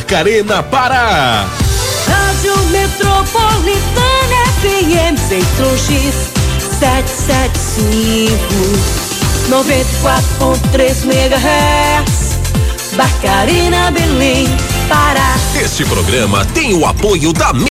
Barcarena, Pará. Rádio Metropolitana FM Centro X 775 94.3 MHz, Barcarena, Belém, Pará. Este programa tem o apoio da